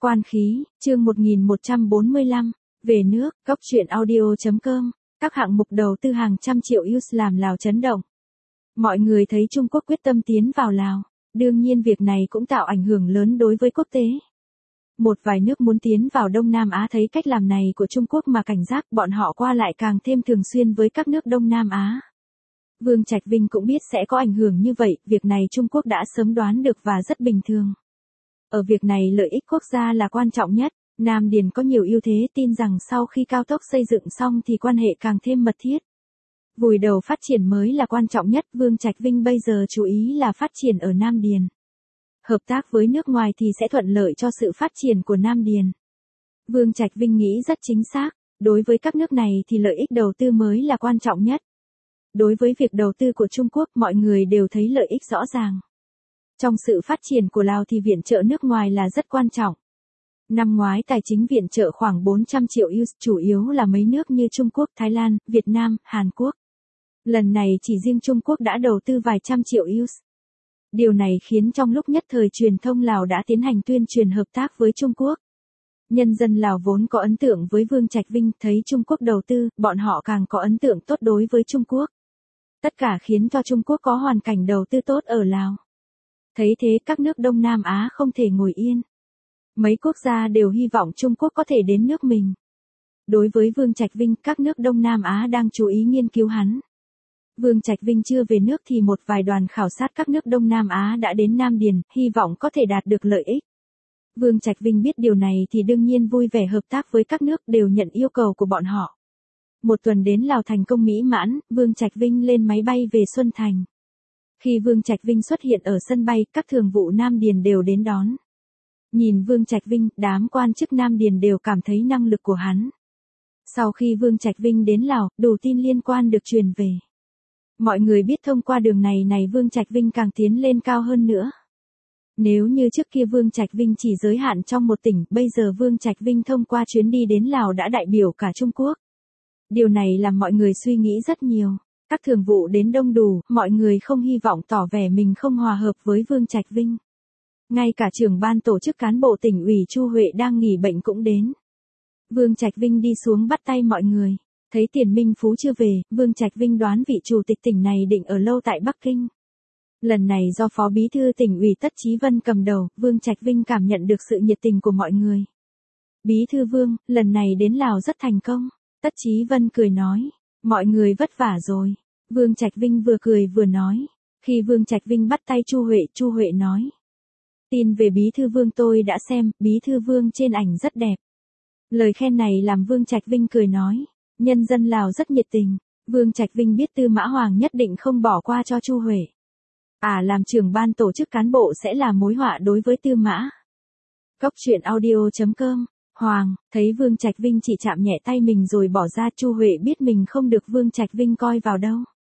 Quan khí, chương 1145, về nước, góc truyện audio.com, các hạng mục đầu tư hàng trăm triệu USD làm Lào chấn động. Mọi người thấy Trung Quốc quyết tâm tiến vào Lào, đương nhiên việc này cũng tạo ảnh hưởng lớn đối với quốc tế. Một vài nước muốn tiến vào Đông Nam Á thấy cách làm này của Trung Quốc mà cảnh giác, bọn họ qua lại càng thêm thường xuyên với các nước Đông Nam Á. Vương Trạch Vinh cũng biết sẽ có ảnh hưởng như vậy, việc này Trung Quốc đã sớm đoán được và rất bình thường. Ở việc này lợi ích quốc gia là quan trọng nhất, Nam Điền có nhiều ưu thế, tin rằng sau khi cao tốc xây dựng xong thì quan hệ càng thêm mật thiết. Vùi đầu phát triển mới là quan trọng nhất, Vương Trạch Vinh bây giờ chú ý là phát triển ở Nam Điền. Hợp tác với nước ngoài thì sẽ thuận lợi cho sự phát triển của Nam Điền. Vương Trạch Vinh nghĩ rất chính xác, đối với các nước này thì lợi ích đầu tư mới là quan trọng nhất. Đối với việc đầu tư của Trung Quốc, mọi người đều thấy lợi ích rõ ràng. Trong sự phát triển của Lào thì viện trợ nước ngoài là rất quan trọng. Năm ngoái tài chính viện trợ khoảng 400 triệu USD, chủ yếu là mấy nước như Trung Quốc, Thái Lan, Việt Nam, Hàn Quốc. Lần này chỉ riêng Trung Quốc đã đầu tư vài trăm triệu USD. Điều này khiến trong lúc nhất thời truyền thông Lào đã tiến hành tuyên truyền hợp tác với Trung Quốc. Nhân dân Lào vốn có ấn tượng với Vương Trạch Vinh, thấy Trung Quốc đầu tư, bọn họ càng có ấn tượng tốt đối với Trung Quốc. Tất cả khiến cho Trung Quốc có hoàn cảnh đầu tư tốt ở Lào. Thấy thế các nước Đông Nam Á không thể ngồi yên. Mấy quốc gia đều hy vọng Trung Quốc có thể đến nước mình. Đối với Vương Trạch Vinh, các nước Đông Nam Á đang chú ý nghiên cứu hắn. Vương Trạch Vinh chưa về nước thì một vài đoàn khảo sát các nước Đông Nam Á đã đến Nam Điền, hy vọng có thể đạt được lợi ích. Vương Trạch Vinh biết điều này thì đương nhiên vui vẻ hợp tác với các nước, đều nhận yêu cầu của bọn họ. Một tuần đến Lào thành công mỹ mãn, Vương Trạch Vinh lên máy bay về Xuân Thành. Khi Vương Trạch Vinh xuất hiện ở sân bay, các thường vụ Nam Điền đều đến đón. Nhìn Vương Trạch Vinh, đám quan chức Nam Điền đều cảm thấy năng lực của hắn. Sau khi Vương Trạch Vinh đến Lào, đủ tin liên quan được truyền về. Mọi người biết thông qua đường này Vương Trạch Vinh càng tiến lên cao hơn nữa. Nếu như trước kia Vương Trạch Vinh chỉ giới hạn trong một tỉnh, bây giờ Vương Trạch Vinh thông qua chuyến đi đến Lào đã đại biểu cả Trung Quốc. Điều này làm mọi người suy nghĩ rất nhiều. Các thường vụ đến đông đủ, mọi người không hy vọng tỏ vẻ mình không hòa hợp với Vương Trạch Vinh. Ngay cả trưởng ban tổ chức cán bộ tỉnh ủy Chu Huệ đang nghỉ bệnh cũng đến. Vương Trạch Vinh đi xuống bắt tay mọi người. Thấy Tiền Minh Phú chưa về, Vương Trạch Vinh đoán vị chủ tịch tỉnh này định ở lâu tại Bắc Kinh. Lần này do Phó Bí thư tỉnh ủy Tất Chí Vân cầm đầu, Vương Trạch Vinh cảm nhận được sự nhiệt tình của mọi người. Bí thư Vương, lần này đến Lào rất thành công. Tất Chí Vân cười nói, mọi người vất vả rồi. Vương Trạch Vinh vừa cười vừa nói. Khi Vương Trạch Vinh bắt tay Chu Huệ nói. Tin về Bí thư Vương tôi đã xem, Bí thư Vương trên ảnh rất đẹp. Lời khen này làm Vương Trạch Vinh cười nói. Nhân dân Lào rất nhiệt tình. Vương Trạch Vinh biết Tư Mã Hoàng nhất định không bỏ qua cho Chu Huệ. Làm trưởng ban tổ chức cán bộ sẽ là mối họa đối với Tư Mã. Góc truyện audio.com. Hoàng, thấy Vương Trạch Vinh chỉ chạm nhẹ tay mình rồi bỏ ra, Chu Huệ biết mình không được Vương Trạch Vinh coi vào đâu.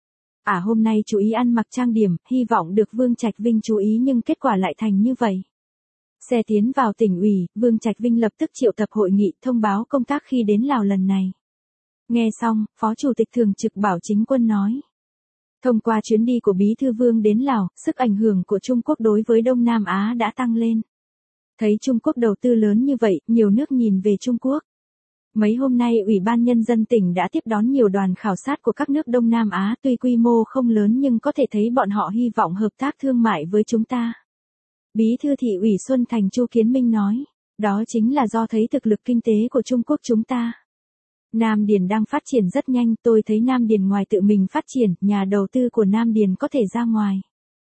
Hôm nay chú ý ăn mặc trang điểm, hy vọng được Vương Trạch Vinh chú ý nhưng kết quả lại thành như vậy. Xe tiến vào tỉnh ủy, Vương Trạch Vinh lập tức triệu tập hội nghị thông báo công tác khi đến Lào lần này. Nghe xong, Phó Chủ tịch Thường trực Bảo Chính Quân nói. Thông qua chuyến đi của Bí thư Vương đến Lào, sức ảnh hưởng của Trung Quốc đối với Đông Nam Á đã tăng lên. Thấy Trung Quốc đầu tư lớn như vậy, nhiều nước nhìn về Trung Quốc. Mấy hôm nay Ủy ban Nhân dân tỉnh đã tiếp đón nhiều đoàn khảo sát của các nước Đông Nam Á, tuy quy mô không lớn nhưng có thể thấy bọn họ hy vọng hợp tác thương mại với chúng ta. Bí thư thị ủy Xuân Thành Chu Kiến Minh nói, đó chính là do thấy thực lực kinh tế của Trung Quốc chúng ta. Nam Điền đang phát triển rất nhanh, tôi thấy Nam Điền ngoài tự mình phát triển, nhà đầu tư của Nam Điền có thể ra ngoài.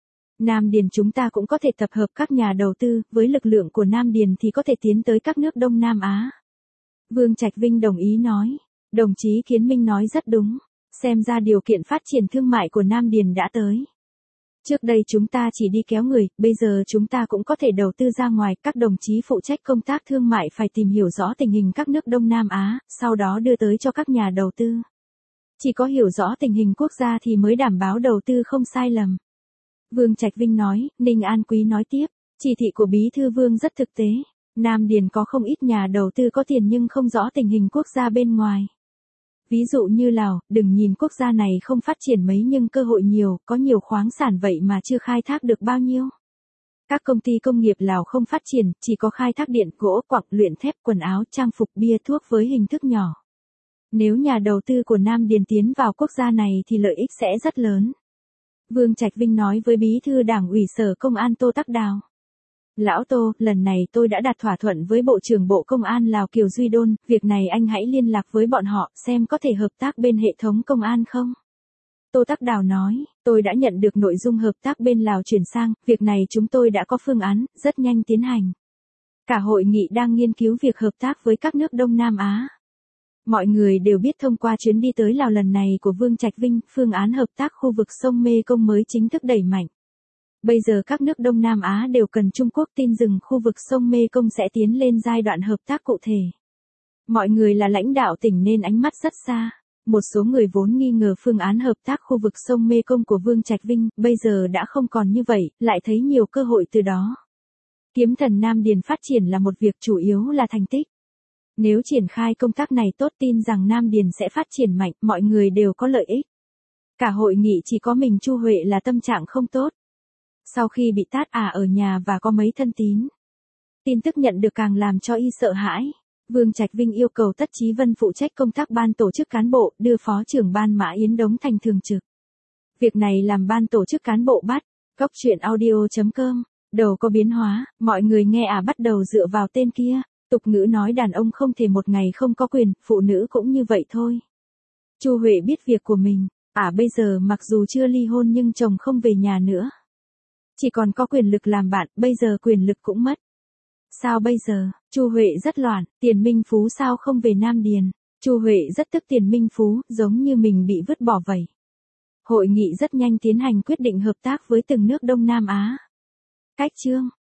Nam Điền chúng ta cũng có thể tập hợp các nhà đầu tư, với lực lượng của Nam Điền thì có thể tiến tới các nước Đông Nam Á. Vương Trạch Vinh đồng ý nói, đồng chí Kiến Minh nói rất đúng, xem ra điều kiện phát triển thương mại của Nam Điền đã tới. Trước đây chúng ta chỉ đi kéo người, bây giờ chúng ta cũng có thể đầu tư ra ngoài, các đồng chí phụ trách công tác thương mại phải tìm hiểu rõ tình hình các nước Đông Nam Á, sau đó đưa tới cho các nhà đầu tư. Chỉ có hiểu rõ tình hình quốc gia thì mới đảm bảo đầu tư không sai lầm. Vương Trạch Vinh nói, Ninh An Quý nói tiếp, chỉ thị của Bí thư Vương rất thực tế. Nam Điền có không ít nhà đầu tư có tiền nhưng không rõ tình hình quốc gia bên ngoài. Ví dụ như Lào, đừng nhìn quốc gia này không phát triển mấy nhưng cơ hội nhiều, có nhiều khoáng sản vậy mà chưa khai thác được bao nhiêu. Các công ty công nghiệp Lào không phát triển, chỉ có khai thác điện, gỗ, quặng, luyện thép, quần áo, trang phục, bia thuốc với hình thức nhỏ. Nếu nhà đầu tư của Nam Điền tiến vào quốc gia này thì lợi ích sẽ rất lớn. Vương Trạch Vinh nói với Bí thư Đảng ủy Sở Công an Tô Tắc Đào. Lão Tô, lần này tôi đã đạt thỏa thuận với Bộ trưởng Bộ Công an Lào Kiều Duy Đôn, việc này anh hãy liên lạc với bọn họ xem có thể hợp tác bên hệ thống công an không? Tô Tắc Đào nói, tôi đã nhận được nội dung hợp tác bên Lào chuyển sang, việc này chúng tôi đã có phương án, rất nhanh tiến hành. Cả hội nghị đang nghiên cứu việc hợp tác với các nước Đông Nam Á. Mọi người đều biết thông qua chuyến đi tới Lào lần này của Vương Trạch Vinh, phương án hợp tác khu vực sông Mê Công mới chính thức đẩy mạnh. Bây giờ các nước Đông Nam Á đều cần Trung Quốc tin rằng khu vực sông Mê Công sẽ tiến lên giai đoạn hợp tác cụ thể. Mọi người là lãnh đạo tỉnh nên ánh mắt rất xa. Một số người vốn nghi ngờ phương án hợp tác khu vực sông Mê Công của Vương Trạch Vinh, bây giờ đã không còn như vậy, lại thấy nhiều cơ hội từ đó. Kiếm thần Nam Điền phát triển là một việc chủ yếu là thành tích. Nếu triển khai công tác này tốt tin rằng Nam Điền sẽ phát triển mạnh, mọi người đều có lợi ích. Cả hội nghị chỉ có mình Chu Huệ là tâm trạng không tốt. Sau khi bị tát ở nhà và có mấy thân tín. Tin tức nhận được càng làm cho y sợ hãi. Vương Trạch Vinh yêu cầu Tất Chí Vân phụ trách công tác ban tổ chức cán bộ, đưa phó trưởng ban Mã Yến Đống thành thường trực. Việc này làm ban tổ chức cán bộ bắt. Cóc truyện audio.com. Đầu có biến hóa, mọi người nghe bắt đầu dựa vào tên kia. Tục ngữ nói đàn ông không thể một ngày không có quyền, phụ nữ cũng như vậy thôi. Chu Huệ biết việc của mình. Bây giờ mặc dù chưa ly hôn nhưng chồng không về nhà nữa. Chỉ còn có quyền lực làm bạn, bây giờ quyền lực cũng mất. Sao bây giờ? Chu Huệ rất loạn, Tiền Minh Phú sao không về Nam Điền? Chu Huệ rất tức Tiền Minh Phú, giống như mình bị vứt bỏ vậy. Hội nghị rất nhanh tiến hành quyết định hợp tác với từng nước Đông Nam Á. Cách chương